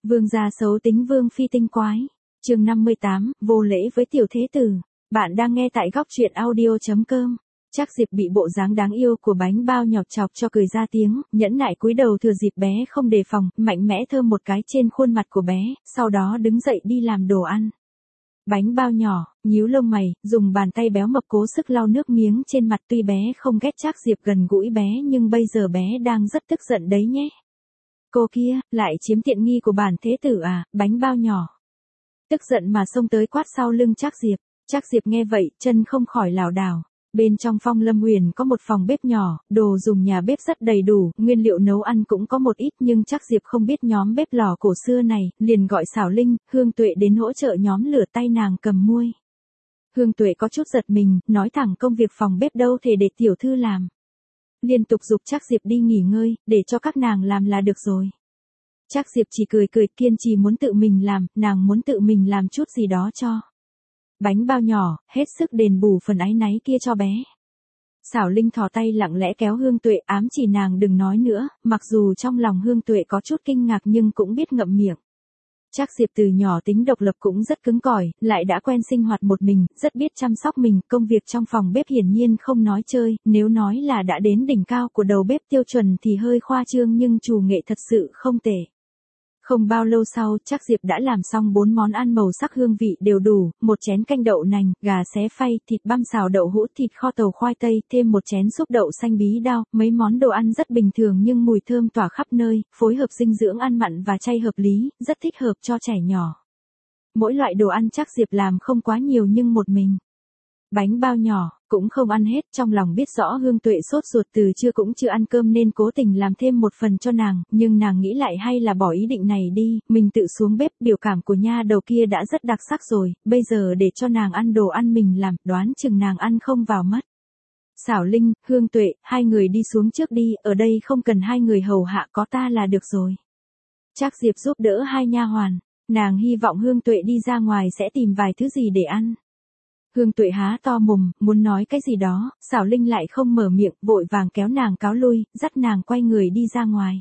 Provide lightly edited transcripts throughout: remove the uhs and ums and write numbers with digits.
Vương gia xấu tính vương phi tinh quái. Chương 58, vô lễ với tiểu thế tử. Bạn đang nghe tại góc truyện audio.com. Trác Diệp bị bộ dáng đáng yêu của bánh bao nhỏ chọc cho cười ra tiếng, nhẫn nại cúi đầu thừa dịp bé không đề phòng, mạnh mẽ thơm một cái trên khuôn mặt của bé, sau đó đứng dậy đi làm đồ ăn. Bánh bao nhỏ, nhíu lông mày, dùng bàn tay béo mập cố sức lau nước miếng trên mặt, tuy bé không ghét Trác Diệp gần gũi bé nhưng bây giờ bé đang rất tức giận đấy nhé. Cô kia, lại chiếm tiện nghi của bản thế tử à, bánh bao nhỏ. Tức giận mà xông tới quát sau lưng Trác Diệp. Trác Diệp nghe vậy, chân không khỏi lảo đảo. Bên trong Phong Lâm Huyền có một phòng bếp nhỏ, đồ dùng nhà bếp rất đầy đủ, nguyên liệu nấu ăn cũng có một ít, nhưng Trác Diệp không biết nhóm bếp lò cổ xưa này, liền gọi Xảo Linh, Hương Tuệ đến hỗ trợ nhóm lửa, tay nàng cầm muôi. Hương Tuệ có chút giật mình, nói thẳng công việc phòng bếp đâu thể để tiểu thư làm. Liên tục giục Trác Diệp đi nghỉ ngơi, để cho các nàng làm là được rồi. Trác Diệp chỉ cười cười, kiên trì muốn tự mình làm, nàng muốn tự mình làm chút gì đó cho bánh bao nhỏ, hết sức đền bù phần áy náy kia cho bé. Xảo Linh thò tay lặng lẽ kéo Hương Tuệ, ám chỉ nàng đừng nói nữa, mặc dù trong lòng Hương Tuệ có chút kinh ngạc nhưng cũng biết ngậm miệng. Trác Diệp từ nhỏ tính độc lập cũng rất cứng cỏi, lại đã quen sinh hoạt một mình, rất biết chăm sóc mình, công việc trong phòng bếp hiển nhiên không nói chơi, nếu nói là đã đến đỉnh cao của đầu bếp tiêu chuẩn thì hơi khoa trương, nhưng chủ nghệ thật sự không tệ. Không bao lâu sau, Trác Diệp đã làm xong 4 món ăn màu sắc hương vị đều đủ, một chén canh đậu nành, gà xé phay, thịt băm xào đậu hũ, thịt kho tàu khoai tây, thêm một chén súp đậu xanh bí đao, mấy món đồ ăn rất bình thường nhưng mùi thơm tỏa khắp nơi, phối hợp dinh dưỡng ăn mặn và chay hợp lý, rất thích hợp cho trẻ nhỏ. Mỗi loại đồ ăn Trác Diệp làm không quá nhiều nhưng một mình. Bánh bao nhỏ, cũng không ăn hết, trong lòng biết rõ Hương Tuệ sốt ruột từ trưa cũng chưa ăn cơm nên cố tình làm thêm một phần cho nàng, nhưng nàng nghĩ lại hay là bỏ ý định này đi, mình tự xuống bếp, biểu cảm của nha đầu kia đã rất đặc sắc rồi, bây giờ để cho nàng ăn đồ ăn mình làm, đoán chừng nàng ăn không vào mất. Xảo Linh, Hương Tuệ, hai người đi xuống trước đi, ở đây không cần hai người hầu hạ, có ta là được rồi. Trác Diệp giúp đỡ hai nha hoàn, nàng hy vọng Hương Tuệ đi ra ngoài sẽ tìm vài thứ gì để ăn. Hương Tuệ há to mồm, muốn nói cái gì đó, Xảo Linh lại không mở miệng, vội vàng kéo nàng cáo lui, dắt nàng quay người đi ra ngoài.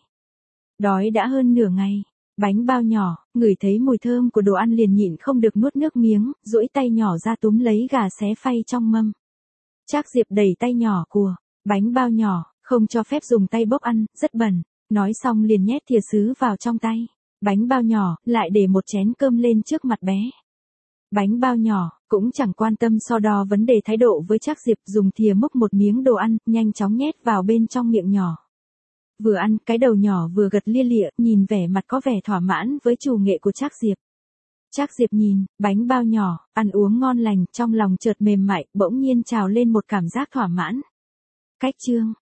Đói đã hơn nửa ngày, bánh bao nhỏ, ngửi thấy mùi thơm của đồ ăn liền nhịn không được nuốt nước miếng, duỗi tay nhỏ ra túm lấy gà xé phay trong mâm. Trác Diệp đẩy tay nhỏ của bánh bao nhỏ, không cho phép dùng tay bốc ăn, rất bẩn, nói xong liền nhét thìa sứ vào trong tay. Bánh bao nhỏ, lại để một chén cơm lên trước mặt bé. Bánh bao nhỏ, cũng chẳng quan tâm so đo vấn đề thái độ với Trác Diệp, dùng thìa múc một miếng đồ ăn, nhanh chóng nhét vào bên trong miệng nhỏ. Vừa ăn, cái đầu nhỏ vừa gật lia lịa, nhìn vẻ mặt có vẻ thỏa mãn với chủ nghệ của Trác Diệp. Trác Diệp nhìn, bánh bao nhỏ, ăn uống ngon lành, trong lòng chợt mềm mại, bỗng nhiên trào lên một cảm giác thỏa mãn. Cách chương